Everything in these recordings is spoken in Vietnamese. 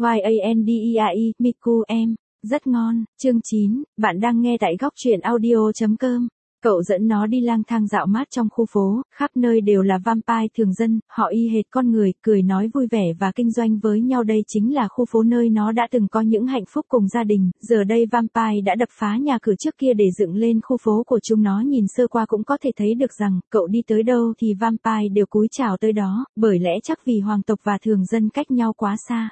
Yandai, Miku em. Rất ngon. Chương 9, bạn đang nghe tại góc truyện audio.com. Cậu dẫn nó đi lang thang dạo mát trong khu phố, khắp nơi đều là vampire thường dân, họ y hệt con người, cười nói vui vẻ và kinh doanh với nhau. Đây chính là khu phố nơi nó đã từng có những hạnh phúc cùng gia đình, giờ đây vampire đã đập phá nhà cửa trước kia để dựng lên khu phố của chúng nó. Nhìn sơ qua cũng có thể thấy được rằng, cậu đi tới đâu thì vampire đều cúi chào tới đó, bởi lẽ chắc vì hoàng tộc và thường dân cách nhau quá xa.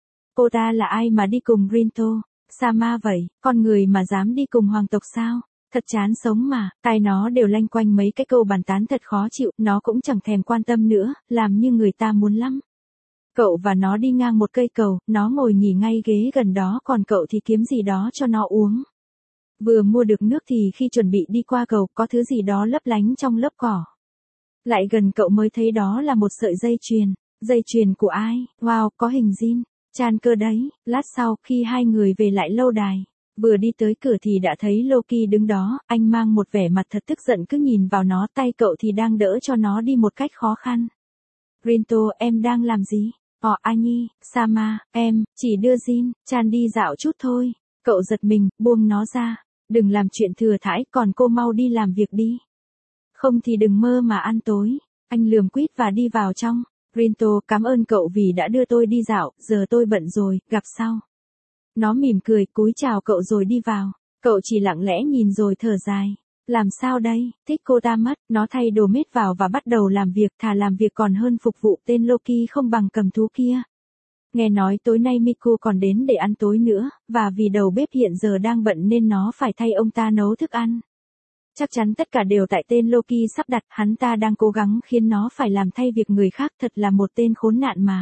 Cô ta là ai mà đi cùng Rinto? Sama vậy, con người mà dám đi cùng hoàng tộc sao? Thật chán sống mà, tai nó đều lanh quanh mấy cái câu bàn tán thật khó chịu, nó cũng chẳng thèm quan tâm nữa, làm như người ta muốn lắm. Cậu và nó đi ngang một cây cầu, nó ngồi nghỉ ngay ghế gần đó, còn cậu thì kiếm gì đó cho nó uống. Vừa mua được nước thì khi chuẩn bị đi qua cầu, có thứ gì đó lấp lánh trong lớp cỏ. Lại gần cậu mới thấy đó là một sợi dây chuyền. Dây chuyền của ai? Wow, có hình Jin Chan cơ đấy. Lát sau, khi hai người về lại lâu đài, vừa đi tới cửa thì đã thấy Loki đứng đó, anh mang một vẻ mặt thật tức giận cứ nhìn vào nó, tay cậu thì đang đỡ cho nó đi một cách khó khăn. Rinto, em đang làm gì? Annie, Sama, em, chỉ đưa Jin Chan đi dạo chút thôi. Cậu giật mình, buông nó ra. Đừng làm chuyện thừa thãi, còn cô mau đi làm việc đi. Không thì đừng mơ mà ăn tối. Anh lườm quýt và đi vào trong. Rinto, cảm ơn cậu vì đã đưa tôi đi dạo, giờ tôi bận rồi, gặp sau. Nó mỉm cười, cúi chào cậu rồi đi vào. Cậu chỉ lặng lẽ nhìn rồi thở dài. Làm sao đây, thích cô ta mất, nó thay đồ mết vào và bắt đầu làm việc, thà làm việc còn hơn phục vụ tên Loki không bằng cầm thú kia. Nghe nói tối nay Miku còn đến để ăn tối nữa, và vì đầu bếp hiện giờ đang bận nên nó phải thay ông ta nấu thức ăn. Chắc chắn tất cả đều tại tên Loki sắp đặt, hắn ta đang cố gắng khiến nó phải làm thay việc người khác, thật là một tên khốn nạn mà.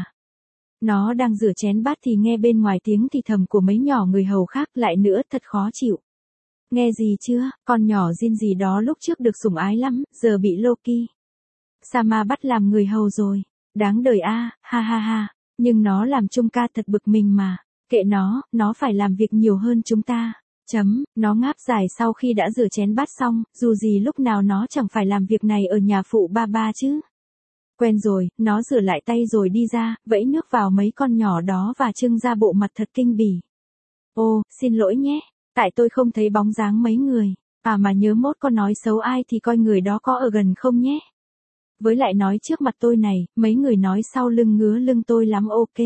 Nó đang rửa chén bát thì nghe bên ngoài tiếng thì thầm của mấy nhỏ người hầu khác, lại nữa thật khó chịu. Nghe gì chưa, con nhỏ Jin gì đó lúc trước được sủng ái lắm, giờ bị Loki Sama bắt làm người hầu rồi. Đáng đời a, ha ha ha, nhưng nó làm chung ca thật bực mình mà. Kệ nó phải làm việc nhiều hơn chúng ta. Nó ngáp dài sau khi đã rửa chén bát xong, dù gì lúc nào nó chẳng phải làm việc này ở nhà phụ ba chứ. Quen rồi, nó rửa lại tay rồi đi ra, vẫy nước vào mấy con nhỏ đó và trưng ra bộ mặt thật kinh bỉ. Ô, xin lỗi nhé, tại tôi không thấy bóng dáng mấy người, mà nhớ mốt có nói xấu ai thì coi người đó có ở gần không nhé. Với lại nói trước mặt tôi này, mấy người nói sau lưng ngứa lưng tôi lắm. Ok.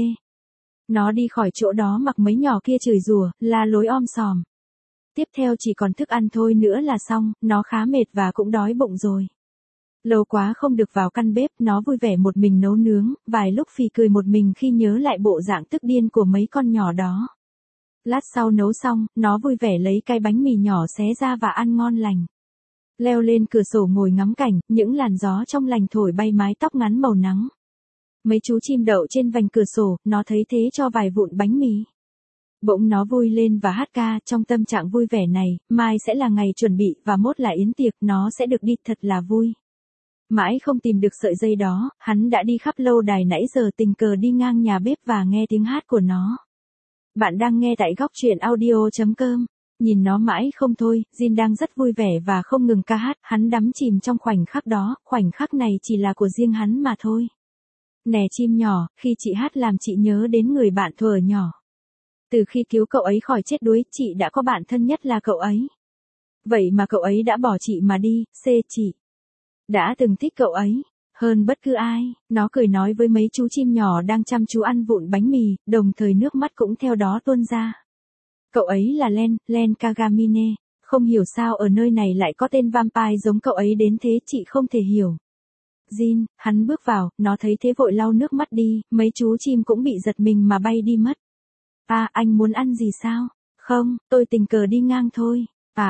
Nó đi khỏi chỗ đó mặc mấy nhỏ kia chửi rủa, la lối om sòm. Tiếp theo chỉ còn thức ăn thôi nữa là xong, nó khá mệt và cũng đói bụng rồi. Lâu quá không được vào căn bếp, nó vui vẻ một mình nấu nướng, vài lúc phì cười một mình khi nhớ lại bộ dạng tức điên của mấy con nhỏ đó. Lát sau nấu xong, nó vui vẻ lấy cái bánh mì nhỏ xé ra và ăn ngon lành. Leo lên cửa sổ ngồi ngắm cảnh, những làn gió trong lành thổi bay mái tóc ngắn màu nắng. Mấy chú chim đậu trên vành cửa sổ, nó thấy thế cho vài vụn bánh mì. Bỗng nó vui lên và hát ca, trong tâm trạng vui vẻ này, mai sẽ là ngày chuẩn bị và mốt là yến tiệc, nó sẽ được đi thật là vui. Mãi không tìm được sợi dây đó, hắn đã đi khắp lâu đài nãy giờ, tình cờ đi ngang nhà bếp và nghe tiếng hát của nó. Bạn đang nghe tại góc truyện audio.com. Nhìn nó mãi không thôi, Jin đang rất vui vẻ và không ngừng ca hát, hắn đắm chìm trong khoảnh khắc đó, khoảnh khắc này chỉ là của riêng hắn mà thôi. Nè chim nhỏ, khi chị hát làm chị nhớ đến người bạn thuở nhỏ. Từ khi cứu cậu ấy khỏi chết đuối, chị đã có bạn thân nhất là cậu ấy. Vậy mà cậu ấy đã bỏ chị mà đi, chị đã từng thích cậu ấy hơn bất cứ ai. Nó cười nói với mấy chú chim nhỏ đang chăm chú ăn vụn bánh mì, đồng thời nước mắt cũng theo đó tuôn ra. Cậu ấy là Len Kagamine, không hiểu sao ở nơi này lại có tên vampire giống cậu ấy đến thế, chị không thể hiểu. Jin, hắn bước vào, nó thấy thế vội lau nước mắt đi, mấy chú chim cũng bị giật mình mà bay đi mất. Anh muốn ăn gì sao? Không, tôi tình cờ đi ngang thôi.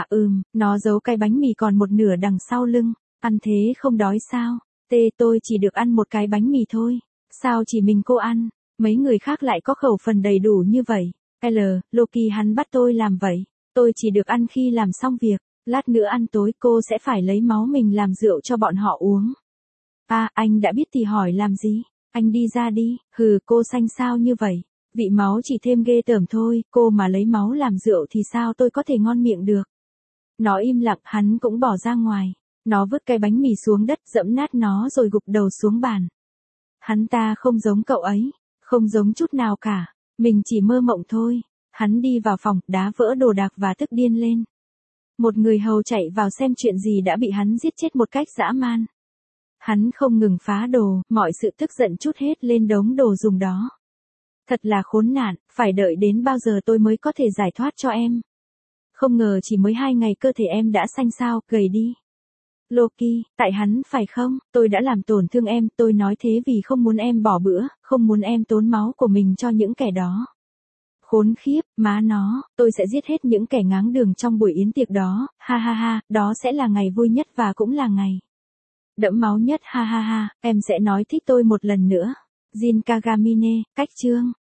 Nó giấu cái bánh mì còn một nửa đằng sau lưng. Ăn thế không đói sao? Tôi chỉ được ăn một cái bánh mì thôi. Sao chỉ mình cô ăn? Mấy người khác lại có khẩu phần đầy đủ như vậy. Loki hắn bắt tôi làm vậy. Tôi chỉ được ăn khi làm xong việc. Lát nữa ăn tối cô sẽ phải lấy máu mình làm rượu cho bọn họ uống. Anh đã biết thì hỏi làm gì? Anh đi ra đi. Cô xanh sao như vậy? Vị máu chỉ thêm ghê tởm thôi, cô mà lấy máu làm rượu thì sao tôi có thể ngon miệng được. Nó im lặng, hắn cũng bỏ ra ngoài. Nó vứt cái bánh mì xuống đất, dẫm nát nó rồi gục đầu xuống bàn. Hắn ta không giống cậu ấy, không giống chút nào cả. Mình chỉ mơ mộng thôi. Hắn đi vào phòng, đá vỡ đồ đạc và tức điên lên. Một người hầu chạy vào xem chuyện gì đã bị hắn giết chết một cách dã man. Hắn không ngừng phá đồ, mọi sự tức giận trút hết lên đống đồ dùng đó. Thật là khốn nạn, phải đợi đến bao giờ tôi mới có thể giải thoát cho em. Không ngờ chỉ mới 2 ngày cơ thể em đã xanh xao, gầy đi. Loki, tại hắn phải không, tôi đã làm tổn thương em, tôi nói thế vì không muốn em bỏ bữa, không muốn em tốn máu của mình cho những kẻ đó. Khốn khiếp, má nó, tôi sẽ giết hết những kẻ ngáng đường trong buổi yến tiệc đó, ha ha ha, đó sẽ là ngày vui nhất và cũng là ngày đẫm máu nhất, ha ha ha, em sẽ nói thích tôi một lần nữa. Jin Kagamine, cách chương.